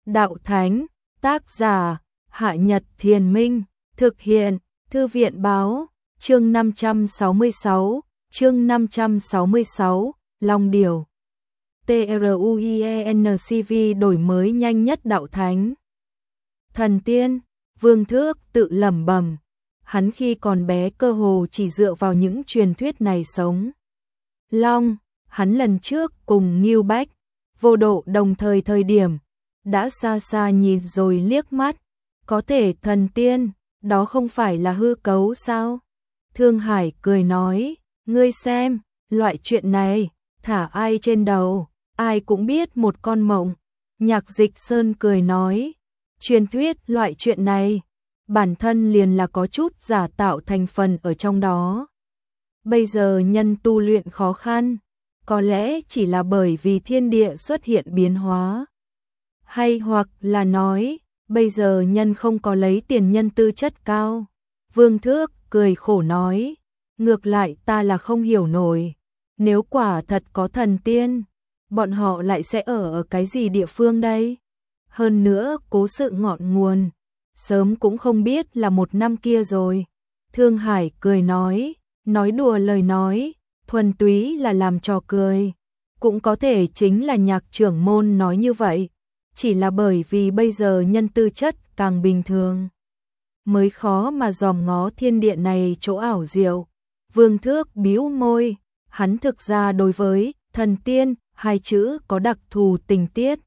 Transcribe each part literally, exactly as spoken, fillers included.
đạo thánh, tác giả, Hạ Nhật Thiền Minh, thực hiện, Thư viện báo, chương năm trăm sáu mươi sáu, chương năm trăm sáu mươi sáu, Long Điểu. TRUIENCV đổi mới nhanh nhất đạo thánh. Thần tiên, Vương Thước tự lẩm bẩm, hắn khi còn bé cơ hồ chỉ dựa vào những truyền thuyết này sống. Long, hắn lần trước cùng Ngưu Bách, Vô Độ đồng thời thời điểm, đã xa xa nhìn rồi liếc mắt, có thể thần tiên, đó không phải là hư cấu sao? Thương Hải cười nói, ngươi xem, loại chuyện này, thả ai trên đầu, ai cũng biết một con mộng. Nhạc Dịch Sơn cười nói, truyền thuyết loại chuyện này, bản thân liền là có chút giả tạo thành phần ở trong đó. Bây giờ nhân tu luyện khó khăn, có lẽ chỉ là bởi vì thiên địa xuất hiện biến hóa. Hay hoặc là nói, bây giờ nhân không có lấy tiền nhân tư chất cao. Vương Thước cười khổ nói, ngược lại ta là không hiểu nổi, nếu quả thật có thần tiên, bọn họ lại sẽ ở ở cái gì địa phương đây? Hơn nữa, cố sự ngọn nguồn, sớm cũng không biết là một năm kia rồi. Thương Hải cười nói, nói đùa lời nói, thuần túy là làm trò cười. Cũng có thể chính là Nhạc trưởng môn nói như vậy, chỉ là bởi vì bây giờ nhân tư chất càng bình thường, mới khó mà dòm ngó thiên địa này chỗ ảo diệu. Vương Thước bĩu môi, hắn thực ra đối với thần tiên hai chữ có đặc thù tình tiết.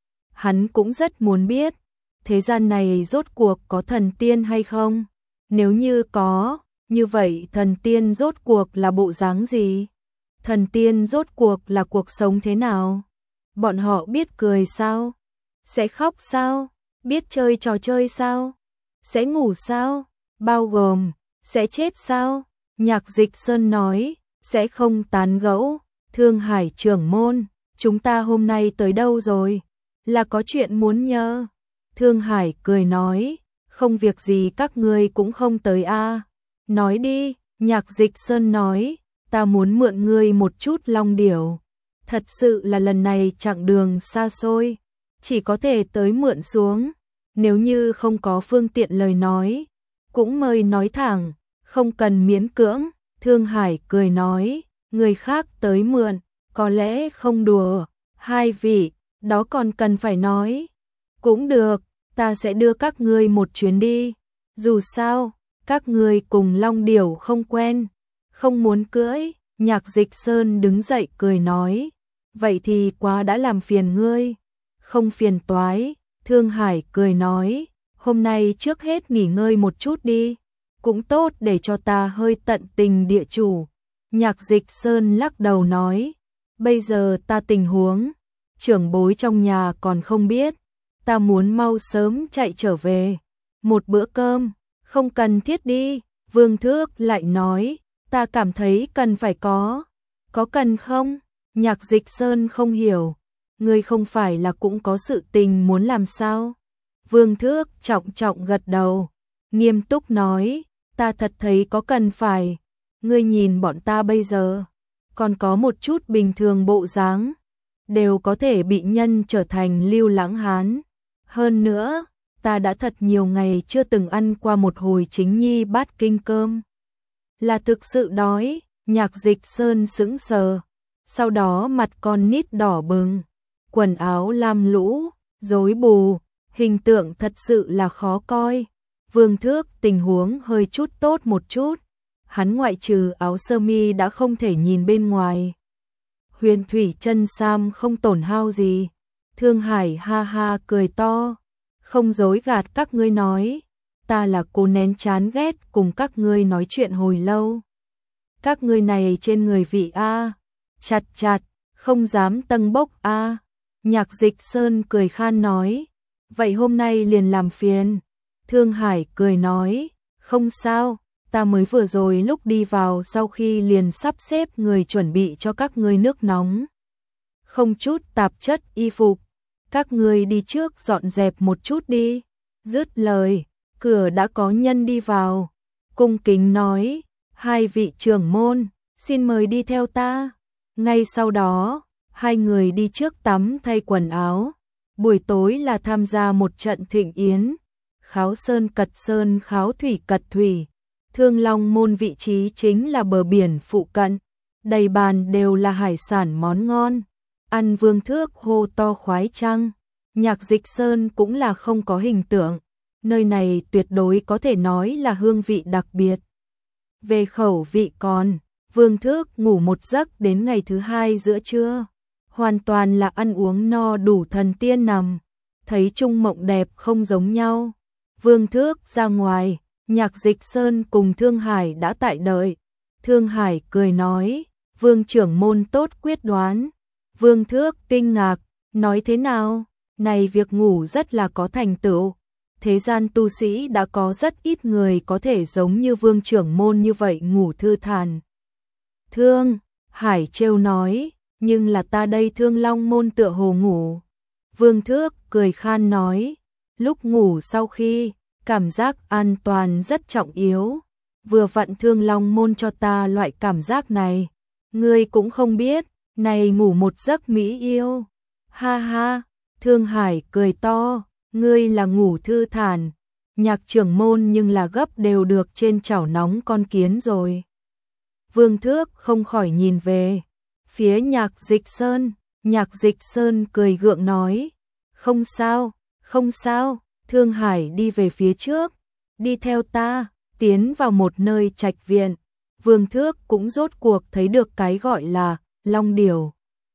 Hắn cũng rất muốn biết, thế gian này rốt cuộc có thần tiên hay không? Nếu như có, như vậy thần tiên rốt cuộc là bộ dáng gì? Thần tiên rốt cuộc là cuộc sống thế nào? Bọn họ biết cười sao? Sẽ khóc sao? Biết chơi trò chơi sao? Sẽ ngủ sao? Bao gồm, sẽ chết sao? Nhạc Dịch Sơn nói, sẽ không tán gẫu. Thương Hải trưởng môn, chúng ta hôm nay tới đâu rồi? Là có chuyện muốn nhờ. Thương Hải cười nói, không việc gì các ngươi cũng không tới a. À. Nói đi, Nhạc Dịch Sơn nói, ta muốn mượn ngươi một chút long điểu. Thật sự là lần này chặng đường xa xôi, chỉ có thể tới mượn xuống. Nếu như không có phương tiện lời nói, cũng mời nói thẳng, không cần miễn cưỡng. Thương Hải cười nói, người khác tới mượn, có lẽ không đùa. Hai vị, đó còn cần phải nói. Cũng được, ta sẽ đưa các ngươi một chuyến đi. Dù sao, các ngươi cùng long điểu không quen, không muốn cưỡi. Nhạc Dịch Sơn đứng dậy cười nói, vậy thì quá đã làm phiền ngươi. Không phiền toái. Thương Hải cười nói, hôm nay trước hết nghỉ ngơi một chút đi, cũng tốt để cho ta hơi tận tình địa chủ. Nhạc Dịch Sơn lắc đầu nói, bây giờ ta tình huống, trưởng bối trong nhà còn không biết, ta muốn mau sớm chạy trở về. Một bữa cơm, không cần thiết đi. Vương Thước lại nói, ta cảm thấy cần phải có. Có cần không? Nhạc Dịch Sơn không hiểu, ngươi không phải là cũng có sự tình muốn làm sao? Vương Thước trọng trọng gật đầu, nghiêm túc nói, ta thật thấy có cần phải. Ngươi nhìn bọn ta bây giờ, còn có một chút bình thường bộ dáng, đều có thể bị nhân trở thành Lưu Lãng Hán. Hơn nữa, ta đã thật nhiều ngày chưa từng ăn qua một hồi chính nhi bát kinh cơm. Là thực sự đói. Nhạc Dịch Sơn sững sờ, sau đó mặt con nít đỏ bừng, quần áo lam lũ, rối bù, hình tượng thật sự là khó coi. Vương Thước tình huống hơi chút tốt một chút, hắn ngoại trừ áo sơ mi đã không thể nhìn bên ngoài. Huyền thủy chân sam không tổn hao gì. Thương Hải ha ha cười to, không dối gạt các ngươi nói, ta là cô nén chán ghét cùng các ngươi nói chuyện hồi lâu. Các ngươi này trên người vị a, chặt chặt, không dám tâng bốc a. Nhạc Dịch Sơn cười khan nói, vậy hôm nay liền làm phiền. Thương Hải cười nói, không sao, ta mới vừa rồi lúc đi vào sau khi liền sắp xếp người chuẩn bị cho các ngươi nước nóng, không chút tạp chất y phục, các ngươi đi trước dọn dẹp một chút đi. Dứt lời, cửa đã có nhân đi vào, cung kính nói, hai vị trưởng môn, xin mời đi theo ta. Ngay sau đó, hai người đi trước tắm thay quần áo, buổi tối là tham gia một trận thịnh yến, kháo sơn cật sơn kháo thủy cật thủy. Thương Long Môn vị trí chính là bờ biển phụ cận, đầy bàn đều là hải sản món ngon, ăn Vương Thước hô to khoái trăng. Nhạc Dịch Sơn cũng là không có hình tượng, nơi này tuyệt đối có thể nói là hương vị đặc biệt. Về khẩu vị còn, Vương Thước ngủ một giấc đến ngày thứ hai giữa trưa, hoàn toàn là ăn uống no đủ thần tiên nằm, thấy chung mộng đẹp không giống nhau. Vương Thước ra ngoài, Nhạc Dịch Sơn cùng Thương Hải đã tại đợi. Thương Hải cười nói, Vương trưởng môn tốt quyết đoán. Vương Thước kinh ngạc, nói thế nào? Này việc ngủ rất là có thành tựu. Thế gian tu sĩ đã có rất ít người có thể giống như Vương trưởng môn như vậy ngủ thư thản. Thương Hải trêu nói, nhưng là ta đây Thương Long môn tựa hồ ngủ. Vương Thước cười khan nói, lúc ngủ sau khi, cảm giác an toàn rất trọng yếu. Vừa vặn Thương Long môn cho ta loại cảm giác này. Ngươi cũng không biết, này ngủ một giấc mỹ yêu. Ha ha, Thương Hải cười to, ngươi là ngủ thư thản. Nhạc trưởng môn nhưng là gấp đều được trên chảo nóng con kiến rồi. Vương Thước không khỏi nhìn về phía Nhạc Dịch Sơn. Nhạc Dịch Sơn cười gượng nói, không sao, không sao. Thương Hải đi về phía trước, đi theo ta, tiến vào một nơi trạch viện. Vương Thước cũng rốt cuộc thấy được cái gọi là long điểu.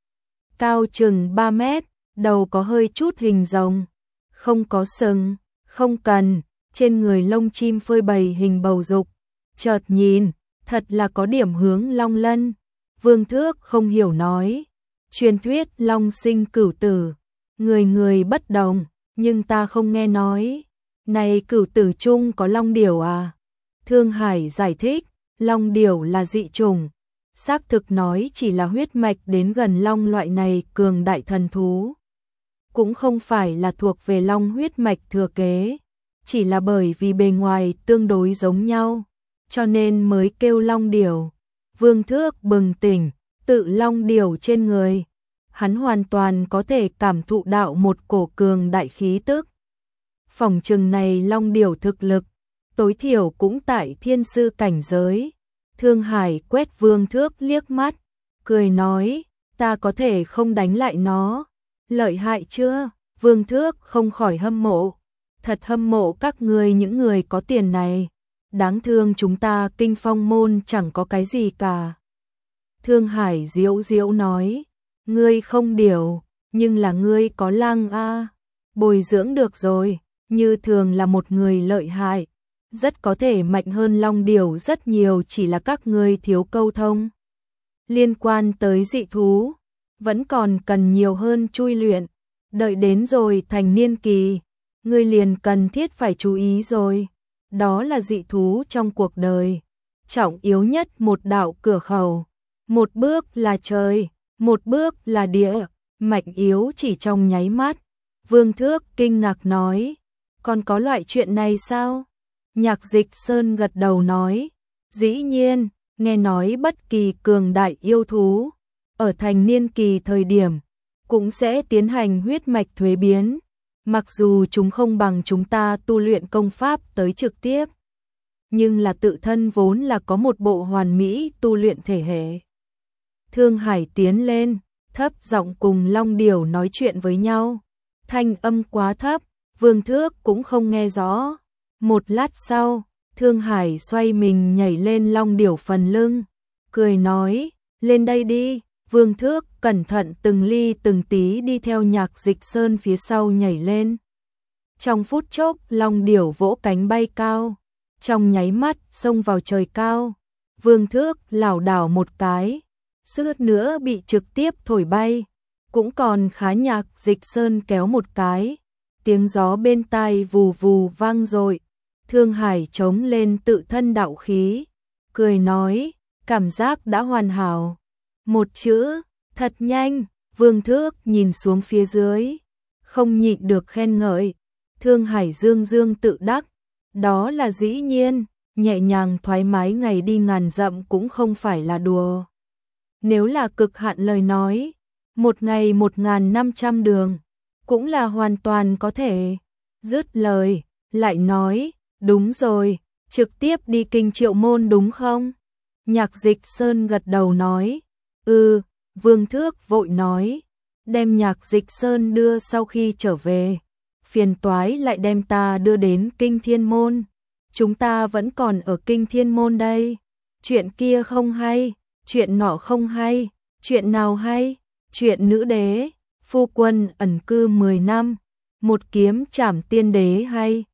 Cao chừng ba mét, đầu có hơi chút hình rồng, không có sừng, không cần, trên người lông chim phơi bày hình bầu dục. Chợt nhìn, thật là có điểm hướng long lân. Vương Thước không hiểu nói, truyền thuyết long sinh cửu tử, người người bất đồng, nhưng ta không nghe nói. Này cửu tử chung có long điểu à? Thương Hải giải thích, long điểu là dị chủng, xác thực nói chỉ là huyết mạch đến gần long loại này cường đại thần thú. Cũng không phải là thuộc về long huyết mạch thừa kế, chỉ là bởi vì bề ngoài tương đối giống nhau, cho nên mới kêu long điểu. Vương Thước bừng tỉnh, tự long điểu trên người, hắn hoàn toàn có thể cảm thụ đạo một cổ cường đại khí tức. Phỏng chừng này long điểu thực lực, tối thiểu cũng tại thiên sư cảnh giới. Thương Hải quét Vương Thước liếc mắt, cười nói, ta có thể không đánh lại nó. Lợi hại chưa? Vương Thước không khỏi hâm mộ. Thật hâm mộ các ngươi những người có tiền này. Đáng thương chúng ta Kinh Phong môn chẳng có cái gì cả. Thương Hải diễu diễu nói, ngươi không điểu, nhưng là ngươi có lăng a, bồi dưỡng được rồi, như thường là một người lợi hại, rất có thể mạnh hơn long điểu rất nhiều, chỉ là các ngươi thiếu câu thông. Liên quan tới dị thú, vẫn còn cần nhiều hơn chui luyện, đợi đến rồi thành niên kỳ, ngươi liền cần thiết phải chú ý rồi. Đó là dị thú trong cuộc đời, trọng yếu nhất một đạo cửa khẩu, một bước là trời, một bước là địa, mạnh yếu chỉ trong nháy mắt. Vương Thước kinh ngạc nói, còn có loại chuyện này sao? Nhạc Dịch Sơn gật đầu nói, dĩ nhiên, nghe nói bất kỳ cường đại yêu thú, ở thành niên kỳ thời điểm, cũng sẽ tiến hành huyết mạch thuế biến, mặc dù chúng không bằng chúng ta tu luyện công pháp tới trực tiếp, nhưng là tự thân vốn là có một bộ hoàn mỹ tu luyện thể hệ. Thương Hải tiến lên, thấp giọng cùng long điểu nói chuyện với nhau, thanh âm quá thấp, Vương Thước cũng không nghe rõ. Một lát sau, Thương Hải xoay mình nhảy lên long điểu phần lưng, cười nói, lên đây đi. Vương Thước cẩn thận từng ly từng tí đi theo Nhạc Dịch Sơn phía sau nhảy lên. Trong phút chốc, long điểu vỗ cánh bay cao, trong nháy mắt xông vào trời cao. Vương Thước lảo đảo một cái, suýt nữa bị trực tiếp thổi bay, cũng còn khá. Nhạc Dịch Sơn kéo một cái, tiếng gió bên tai vù vù vang dội. Thương Hải chống lên tự thân đạo khí, cười nói, cảm giác đã hoàn hảo. Một chữ, thật nhanh. Vương Thước nhìn xuống phía dưới, không nhịn được khen ngợi. Thương Hải dương dương tự đắc, đó là dĩ nhiên, nhẹ nhàng thoải mái ngày đi ngàn dặm cũng không phải là đùa. Nếu là cực hạn lời nói, một ngày một ngàn năm trăm đường, cũng là hoàn toàn có thể. Dứt lời, lại nói, đúng rồi, trực tiếp đi kinh Triệu Môn đúng không? Nhạc Dịch Sơn gật đầu nói, ừ, Vương Thước vội nói, đem Nhạc Dịch Sơn đưa sau khi trở về, phiền toái lại đem ta đưa đến kinh Thiên Môn, chúng ta vẫn còn ở kinh Thiên Môn đây, chuyện kia không hay, chuyện nọ không hay, chuyện nào hay, chuyện nữ đế, phu quân ẩn cư mười năm, một kiếm trảm tiên đế hay.